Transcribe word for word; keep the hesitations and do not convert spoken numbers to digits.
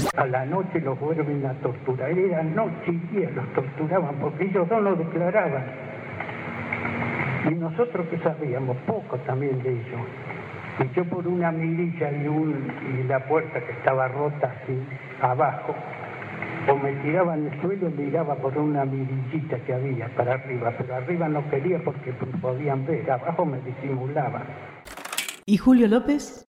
A la noche los fueron a torturar, era noche y día los torturaban porque ellos no lo declaraban. Y nosotros que sabíamos, poco también de ellos. Y yo por una mirilla y, un, y la puerta que estaba rota así abajo, o me tiraba en el suelo y miraba por una mirillita que había para arriba, pero arriba no quería porque podían ver, abajo me disimulaban. ¿Y Julio López?